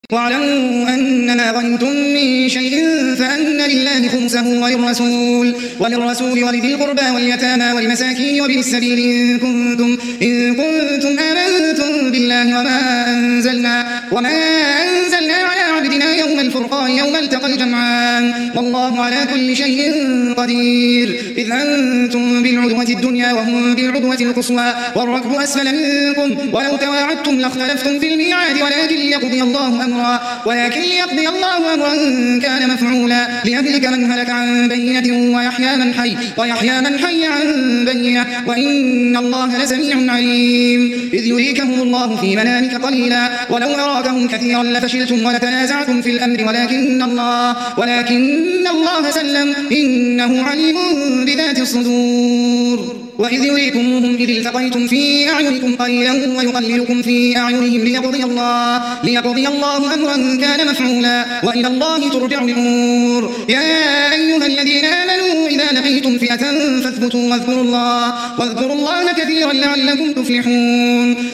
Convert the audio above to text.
واعلموا أنما غنمتم من شيء فأن لله خمسه وللرسول ولذي القربى واليتامى والمساكين وابن السبيل إن كنتم آمنتم بالله وما أنزلنا على عبدنا يوم الفرقان يوم التقى الجمعان والله على كل شيء قدير. إذ أنتم بالعدوة الدنيا وهم بالعدوة القصوى والركب أسفل منكم ولو تواعدتم لاختلفتم في الميعاد ولكن ليقضي الله أمرا كان مفعولا ليهلك من هلك عن بينة ويحيى من حي عن بينة وإن الله لسميع عليم. إذ يريكهم الله في منامك قليلا ولو أراكهم كثيرا لفشلتم ولتنازعتم في الأمر ولكن الله سلم إنه عليم بذات الصدور. وإذ يريكموهم إذ التقيتم في أعينكم قليلا ويقللكم في أعينهم ليقضي الله أمرا كان مفعولا وإلى الله ترجع الأمور. يا أيها الذين آمنوا إذا لقيتم فئة فاثبتوا واذكروا الله كثيرا لعلكم تفلحون.